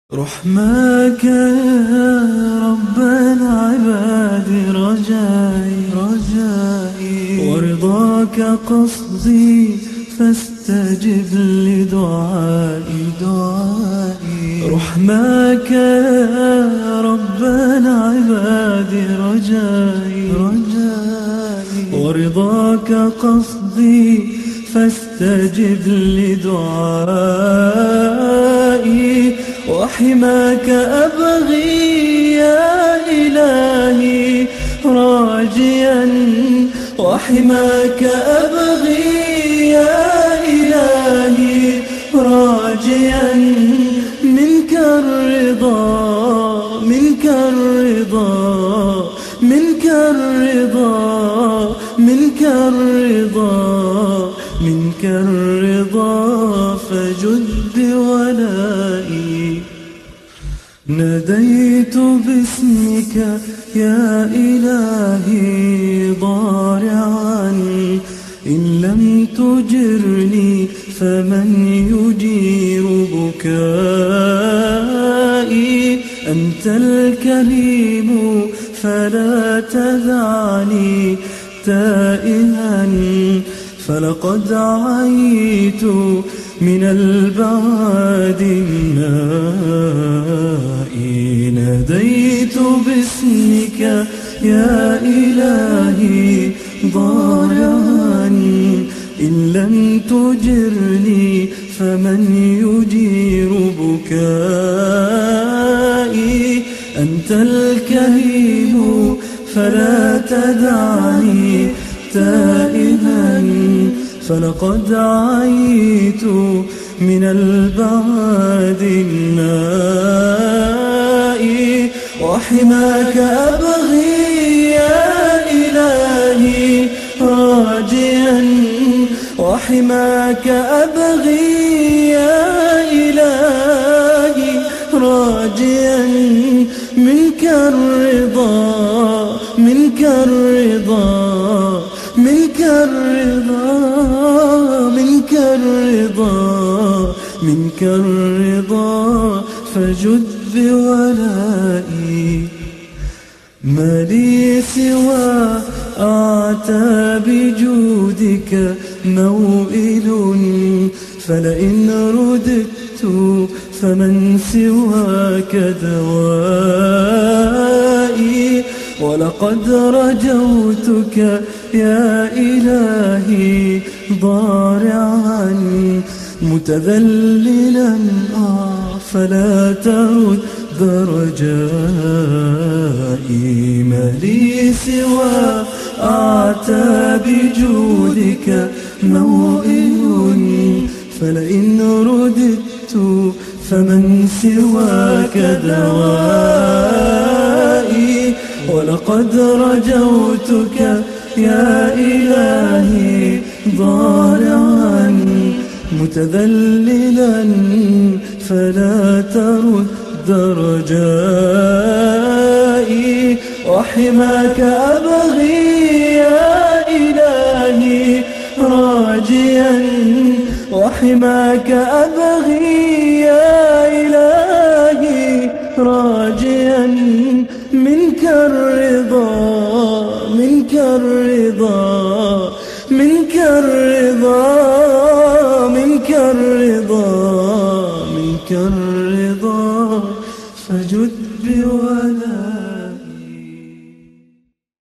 رحماك يا رب العباد رجائي ورضاك قصدي فاستجب لدعائي رحماك يا رب العباد رجائي ورضاك قصدي فاستجب لدعائي وحماك أبغي يا إلهي راجيا وحماك أبغي يا إلهي راجيا منك الرضا منك الرضا منك الرضا منك الرضا منك الرضا فجد بولائي ناديت باسمك يا إلهي ضارعا إن لم تجرني فمن يجير بكائي أنت الكريم فلا تدعني تائها فلقد عيت من البعاد النائي ناديت باسمك يا إلهي ضارعا إن لم تجرني فمن يجير بكائي أنت الكريم فلا تدعني تائها فلقد عيت من البعاد النائي وحماك أبغي يا إلهي راجيا وحماك أبغي يا إلهي راجيا منك الرضا منك الرضا منك الرضا منك الرضا منك الرضا فجد بولائي ما لي سوى أعتى بجودك موئل فلئن رددت فمن سواك دوائي ولقد رجوتك يا إلهي ضارعا متذللا فلا ترد رجائي ما لي سوى أعتى بجودك موئل فلئن رددت فمن سواك دوائي ولقد رجوتك يا إلهي ضارعا متذللا فلا ترد رجائي وحماك أبغي يا إلهي راجيا وحماك أبغي يا إلهي راجيا منك الرضا منك الرضا منك الرضا منك الرضا منك الرضا فجد بولائي